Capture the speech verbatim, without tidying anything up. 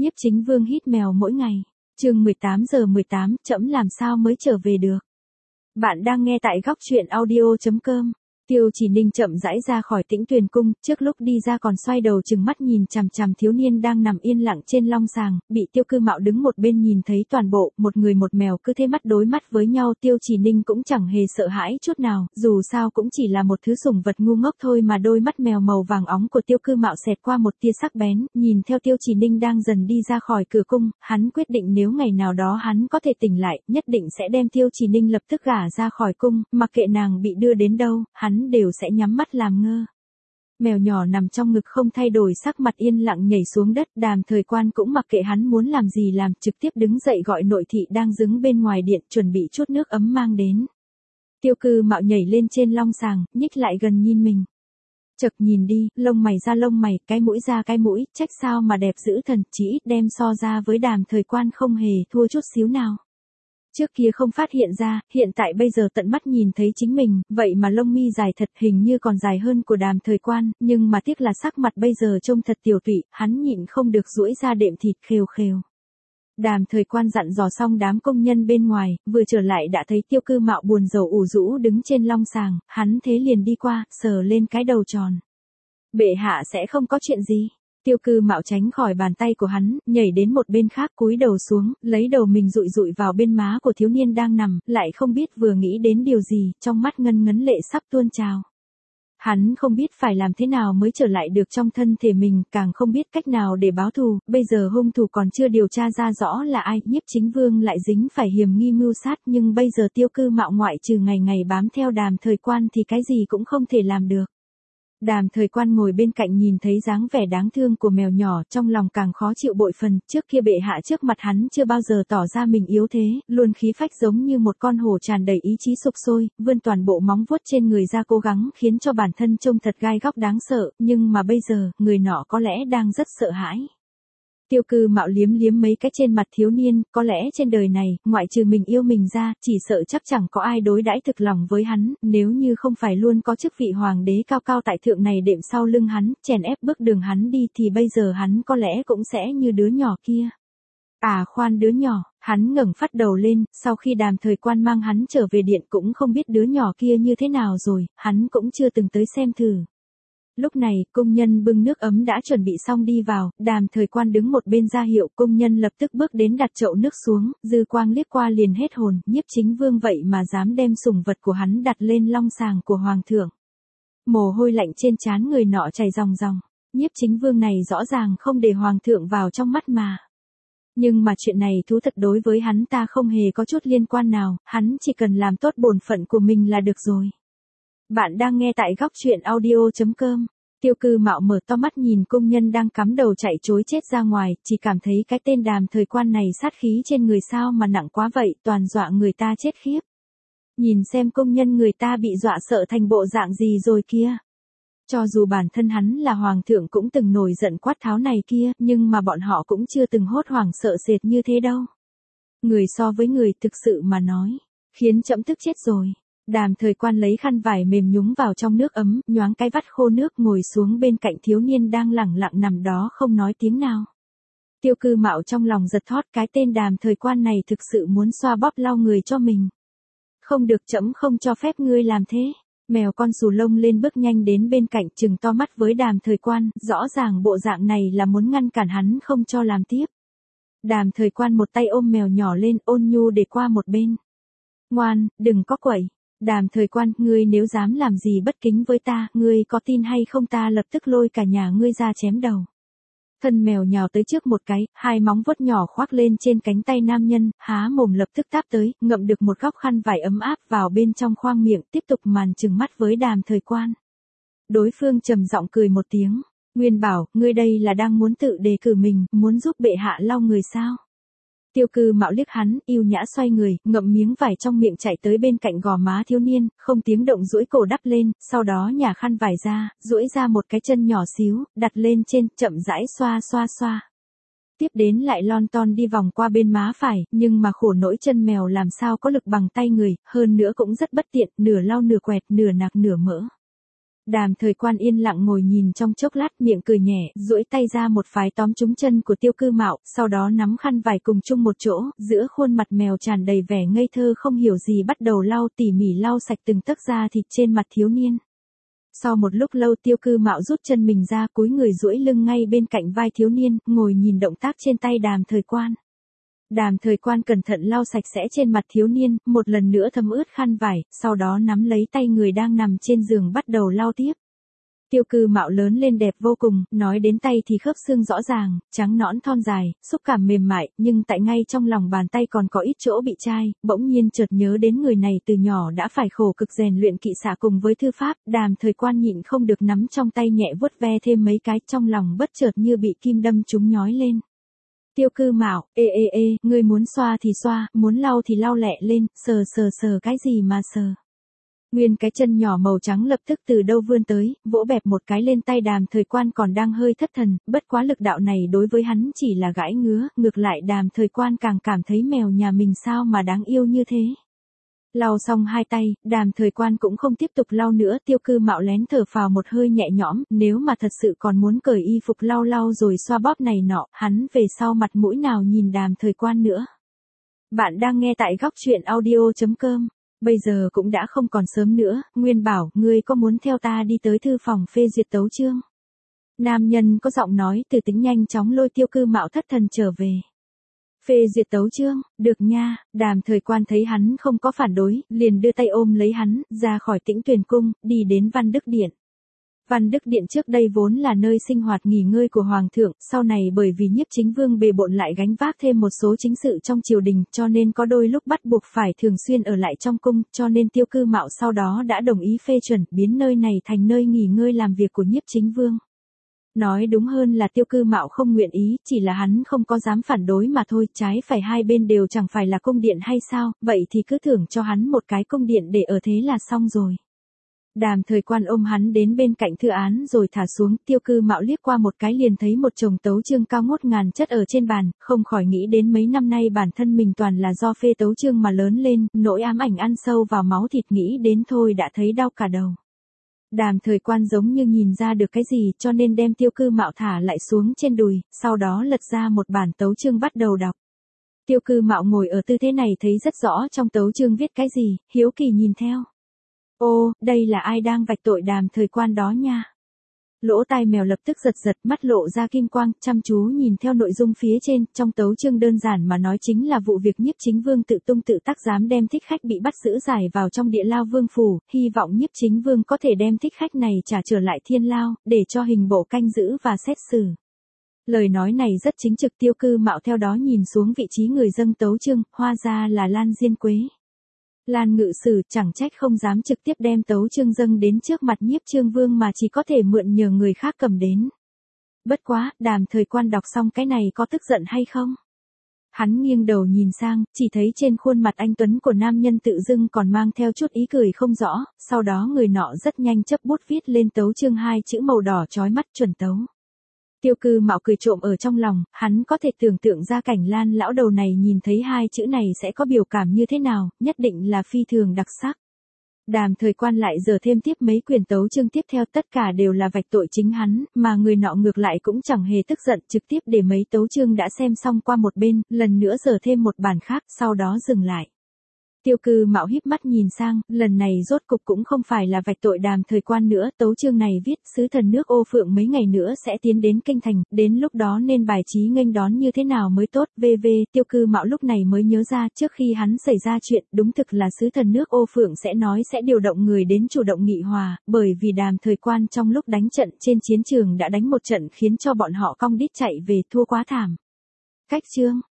Nhiếp Chính Vương hít mèo mỗi ngày. Chương mười tám giờ mười tám, trẫm làm sao mới trở về được. Bạn đang nghe tại góc truyện audio chấm com. Tiêu Chỉ Ninh chậm rãi ra khỏi Tĩnh Tuyền cung, trước lúc đi ra còn xoay đầu trừng mắt nhìn chằm chằm thiếu niên đang nằm yên lặng trên long sàng, bị Tiêu Cư Mạo đứng một bên nhìn thấy toàn bộ, một người một mèo cứ thế mắt đối mắt với nhau. Tiêu Chỉ Ninh cũng chẳng hề sợ hãi chút nào, dù sao cũng chỉ là một thứ sủng vật ngu ngốc thôi mà. Đôi mắt mèo màu vàng óng của Tiêu Cư Mạo xẹt qua một tia sắc bén, nhìn theo Tiêu Chỉ Ninh đang dần đi ra khỏi cửa cung, hắn quyết định nếu ngày nào đó hắn có thể tỉnh lại, nhất định sẽ đem Tiêu Chỉ Ninh lập tức gả ra khỏi cung, mặc kệ nàng bị đưa đến đâu, hắn đều sẽ nhắm mắt làm ngơ. Mèo nhỏ nằm trong ngực không thay đổi sắc mặt, yên lặng nhảy xuống đất. Đàm Thời Quan cũng mặc kệ hắn muốn làm gì làm, trực tiếp đứng dậy gọi nội thị đang đứng bên ngoài điện chuẩn bị chút nước ấm mang đến. Tiêu Cư Mạo nhảy lên trên long sàng, nhích lại gần nhìn mình. Chợt nhìn đi, lông mày ra lông mày, cái mũi ra cái mũi, trách sao mà đẹp dữ thần, chỉ ít đem so ra với Đàm Thời Quan không hề thua chút xíu nào. Trước kia không phát hiện ra, hiện tại bây giờ tận mắt nhìn thấy chính mình, vậy mà lông mi dài thật, hình như còn dài hơn của Đàm Thời Quan, nhưng mà tiếc là sắc mặt bây giờ trông thật tiểu tụy, hắn nhịn không được duỗi ra đệm thịt khều khều. Đàm Thời Quan dặn dò xong đám công nhân bên ngoài, vừa trở lại đã thấy Tiêu Cư Mạo buồn rầu ủ rũ đứng trên long sàng, hắn thế liền đi qua, sờ lên cái đầu tròn. Bệ hạ sẽ không có chuyện gì. Tiêu Cư Mạo tránh khỏi bàn tay của hắn, nhảy đến một bên khác cúi đầu xuống, lấy đầu mình dụi dụi vào bên má của thiếu niên đang nằm, lại không biết vừa nghĩ đến điều gì, trong mắt ngân ngấn lệ sắp tuôn trào. Hắn không biết phải làm thế nào mới trở lại được trong thân thể mình, càng không biết cách nào để báo thù, bây giờ hung thủ còn chưa điều tra ra rõ là ai, Nhiếp Chính Vương lại dính phải hiểm nghi mưu sát, nhưng bây giờ Tiêu Cư Mạo ngoại trừ ngày ngày bám theo Đàm Thời Quan thì cái gì cũng không thể làm được. Đàm Thời Quan ngồi bên cạnh nhìn thấy dáng vẻ đáng thương của mèo nhỏ, trong lòng càng khó chịu bội phần, trước kia bệ hạ trước mặt hắn chưa bao giờ tỏ ra mình yếu thế, luôn khí phách giống như một con hổ tràn đầy ý chí sục sôi, vươn toàn bộ móng vuốt trên người ra cố gắng khiến cho bản thân trông thật gai góc đáng sợ, nhưng mà bây giờ, người nọ có lẽ đang rất sợ hãi. Tiêu Cư Mạo liếm liếm mấy cái trên mặt thiếu niên, có lẽ trên đời này, ngoại trừ mình yêu mình ra, chỉ sợ chắc chẳng có ai đối đãi thực lòng với hắn, nếu như không phải luôn có chức vị hoàng đế cao cao tại thượng này đệm sau lưng hắn, chèn ép bước đường hắn đi thì bây giờ hắn có lẽ cũng sẽ như đứa nhỏ kia. À khoan đứa nhỏ, hắn ngẩng phát đầu lên, sau khi Đàm Thời Quan mang hắn trở về điện cũng không biết đứa nhỏ kia như thế nào rồi, hắn cũng chưa từng tới xem thử. Lúc này, công nhân bưng nước ấm đã chuẩn bị xong đi vào, Đàm Thời Quan đứng một bên ra hiệu, công nhân lập tức bước đến đặt chậu nước xuống, dư quang liếc qua liền hết hồn, Nhiếp Chính Vương vậy mà dám đem sủng vật của hắn đặt lên long sàng của hoàng thượng. Mồ hôi lạnh trên trán người nọ chảy ròng ròng, Nhiếp Chính Vương này rõ ràng không để hoàng thượng vào trong mắt mà. Nhưng mà chuyện này thú thật đối với hắn ta không hề có chút liên quan nào, hắn chỉ cần làm tốt bổn phận của mình là được rồi. Bạn đang nghe tại góc truyện audio chấm com. Tiêu Cư Mạo mở to mắt nhìn công nhân đang cắm đầu chạy trối chết ra ngoài, chỉ cảm thấy cái tên Đàm Thời Quan này sát khí trên người sao mà nặng quá vậy, toàn dọa người ta chết khiếp. Nhìn xem công nhân người ta bị dọa sợ thành bộ dạng gì rồi kia. Cho dù bản thân hắn là hoàng thượng cũng từng nổi giận quát tháo này kia, nhưng mà bọn họ cũng chưa từng hốt hoảng sợ sệt như thế đâu. Người so với người thực sự mà nói, khiến trẫm tức chết rồi. Đàm Thời Quan lấy khăn vải mềm nhúng vào trong nước ấm, nhoáng cái vắt khô nước ngồi xuống bên cạnh thiếu niên đang lẳng lặng nằm đó không nói tiếng nào. Tiêu Cư Mạo trong lòng giật thót, cái tên Đàm Thời Quan này thực sự muốn xoa bóp lau người cho mình. Không được, trẫm không cho phép ngươi làm thế. Mèo con xù lông lên bước nhanh đến bên cạnh trừng to mắt với Đàm Thời Quan, rõ ràng bộ dạng này là muốn ngăn cản hắn không cho làm tiếp. Đàm Thời Quan một tay ôm mèo nhỏ lên, ôn nhu để qua một bên. Ngoan, đừng có quẩy. Đàm Thời Quan, ngươi nếu dám làm gì bất kính với ta, ngươi có tin hay không ta lập tức lôi cả nhà ngươi ra chém đầu. Thân mèo nhào tới trước một cái, hai móng vuốt nhỏ khoác lên trên cánh tay nam nhân, há mồm lập tức táp tới, ngậm được một góc khăn vải ấm áp vào bên trong khoang miệng, tiếp tục màn trừng mắt với Đàm Thời Quan. Đối phương trầm giọng cười một tiếng, Nguyên bảo, ngươi đây là đang muốn tự đề cử mình, muốn giúp bệ hạ lau người sao? Tiêu Cư Mạo liếc hắn, yêu nhã xoay người, ngậm miếng vải trong miệng chạy tới bên cạnh gò má thiếu niên, không tiếng động duỗi cổ đắp lên, sau đó nhả khăn vải ra, duỗi ra một cái chân nhỏ xíu, đặt lên trên, chậm rãi xoa xoa xoa. Tiếp đến lại lon ton đi vòng qua bên má phải, nhưng mà khổ nỗi chân mèo làm sao có lực bằng tay người, hơn nữa cũng rất bất tiện, nửa lau nửa quẹt, nửa nạc nửa mỡ. Đàm Thời Quan yên lặng ngồi nhìn trong chốc lát, miệng cười nhẹ, duỗi tay ra một phái tóm trúng chân của Tiêu Cư Mạo, sau đó nắm khăn vải cùng chung một chỗ, giữa khuôn mặt mèo tràn đầy vẻ ngây thơ không hiểu gì bắt đầu lau tỉ mỉ lau sạch từng tấc da thịt trên mặt thiếu niên. Sau một lúc lâu Tiêu Cư Mạo rút chân mình ra, cúi người duỗi lưng ngay bên cạnh vai thiếu niên, ngồi nhìn động tác trên tay Đàm Thời Quan. Đàm Thời Quan cẩn thận lau sạch sẽ trên mặt thiếu niên, một lần nữa thấm ướt khăn vải, sau đó nắm lấy tay người đang nằm trên giường bắt đầu lau tiếp. Tiêu Cư Mạo lớn lên đẹp vô cùng, nói đến tay thì khớp xương rõ ràng, trắng nõn thon dài, xúc cảm mềm mại, nhưng tại ngay trong lòng bàn tay còn có ít chỗ bị chai, bỗng nhiên chợt nhớ đến người này từ nhỏ đã phải khổ cực rèn luyện kỵ xạ cùng với thư pháp, Đàm Thời Quan nhịn không được nắm trong tay nhẹ vuốt ve thêm mấy cái, trong lòng bất chợt như bị kim đâm trúng nhói lên. Tiêu Cư Mạo, ê ê ê, ngươi muốn xoa thì xoa, muốn lau thì lau lẹ lên, sờ sờ sờ cái gì mà sờ. Nguyên cái chân nhỏ màu trắng lập tức từ đâu vươn tới, vỗ bẹp một cái lên tay Đàm Thời Quan còn đang hơi thất thần, bất quá lực đạo này đối với hắn chỉ là gãi ngứa, ngược lại Đàm Thời Quan càng cảm thấy mèo nhà mình sao mà đáng yêu như thế. Lau xong hai tay, Đàm Thời Quan cũng không tiếp tục lau nữa, Tiêu Cư Mạo lén thở phào một hơi nhẹ nhõm, nếu mà thật sự còn muốn cởi y phục lau lau rồi xoa bóp này nọ, hắn về sau mặt mũi nào nhìn Đàm Thời Quan nữa. Bạn đang nghe tại góc truyện audio chấm com. Bây giờ cũng đã không còn sớm nữa, Nguyên bảo, ngươi có muốn theo ta đi tới thư phòng phê duyệt tấu chương? Nam nhân có giọng nói từ tính nhanh chóng lôi Tiêu Cư Mạo thất thần trở về. Phê duyệt tấu chương, được nha, Đàm Thời Quan thấy hắn không có phản đối, liền đưa tay ôm lấy hắn, ra khỏi Tĩnh Tuyền Cung, đi đến Văn Đức Điện. Văn Đức Điện trước đây vốn là nơi sinh hoạt nghỉ ngơi của Hoàng thượng, sau này bởi vì Nhiếp Chính Vương bề bộn lại gánh vác thêm một số chính sự trong triều đình, cho nên có đôi lúc bắt buộc phải thường xuyên ở lại trong cung, cho nên Tiêu Cư Mạo sau đó đã đồng ý phê chuẩn, biến nơi này thành nơi nghỉ ngơi làm việc của Nhiếp Chính Vương. Nói đúng hơn là Tiêu Cư Mạo không nguyện ý, chỉ là hắn không có dám phản đối mà thôi, trái phải hai bên đều chẳng phải là cung điện hay sao, vậy thì cứ thưởng cho hắn một cái cung điện để ở thế là xong rồi. Đàm Thời Quan ôm hắn đến bên cạnh thư án rồi thả xuống, Tiêu Cư Mạo liếc qua một cái liền thấy một chồng tấu chương cao ngút ngàn chất ở trên bàn, không khỏi nghĩ đến mấy năm nay bản thân mình toàn là do phê tấu chương mà lớn lên, nỗi ám ảnh ăn sâu vào máu thịt, nghĩ đến thôi đã thấy đau cả đầu. Đàm Thời Quan giống như nhìn ra được cái gì, cho nên đem Tiêu Cư Mạo thả lại xuống trên đùi, sau đó lật ra một bản tấu chương bắt đầu đọc. Tiêu Cư Mạo ngồi ở tư thế này thấy rất rõ trong tấu chương viết cái gì, hiếu kỳ nhìn theo. Ô, đây là ai đang vạch tội Đàm Thời Quan đó nha. Lỗ tai mèo lập tức giật giật, mắt lộ ra kim quang, chăm chú nhìn theo nội dung phía trên, trong tấu chương đơn giản mà nói chính là vụ việc Nhiếp Chính Vương tự tung tự tác dám đem thích khách bị bắt giữ giải vào trong địa lao vương phủ, hy vọng Nhiếp Chính Vương có thể đem thích khách này trả trở lại thiên lao, để cho hình bộ canh giữ và xét xử. Lời nói này rất chính trực, Tiêu Cư Mạo theo đó nhìn xuống vị trí người dâng tấu chương, hóa ra là Lan Diên Quế. Lan ngự sử chẳng trách không dám trực tiếp đem tấu chương dâng đến trước mặt Nhiếp Trương Vương mà chỉ có thể mượn nhờ người khác cầm đến. Bất quá, Đàm Thời Quan đọc xong cái này có tức giận hay không? Hắn nghiêng đầu nhìn sang, chỉ thấy trên khuôn mặt anh tuấn của nam nhân tự dưng còn mang theo chút ý cười không rõ, sau đó người nọ rất nhanh chấp bút viết lên tấu chương hai chữ màu đỏ chói mắt, chuẩn tấu. Tiêu Cư Mạo cười trộm ở trong lòng, hắn có thể tưởng tượng ra cảnh Lan lão đầu này nhìn thấy hai chữ này sẽ có biểu cảm như thế nào, nhất định là phi thường đặc sắc. Đàm Thời Quan lại giờ thêm tiếp mấy quyển tấu chương tiếp theo, tất cả đều là vạch tội chính hắn, mà người nọ ngược lại cũng chẳng hề tức giận, trực tiếp để mấy tấu chương đã xem xong qua một bên, lần nữa giờ thêm một bản khác, sau đó dừng lại. Tiêu Cư Mạo híp mắt nhìn sang, lần này rốt cục cũng không phải là vạch tội Đàm Thời Quan nữa, tấu chương này viết sứ thần nước Ô Phượng mấy ngày nữa sẽ tiến đến kinh thành, đến lúc đó nên bài trí nghênh đón như thế nào mới tốt, vv. Tiêu Cư Mạo lúc này mới nhớ ra, trước khi hắn xảy ra chuyện, đúng thực là sứ thần nước Ô Phượng sẽ nói sẽ điều động người đến chủ động nghị hòa, bởi vì Đàm Thời Quan trong lúc đánh trận trên chiến trường đã đánh một trận khiến cho bọn họ cong đít chạy về, thua quá thảm. Cách chương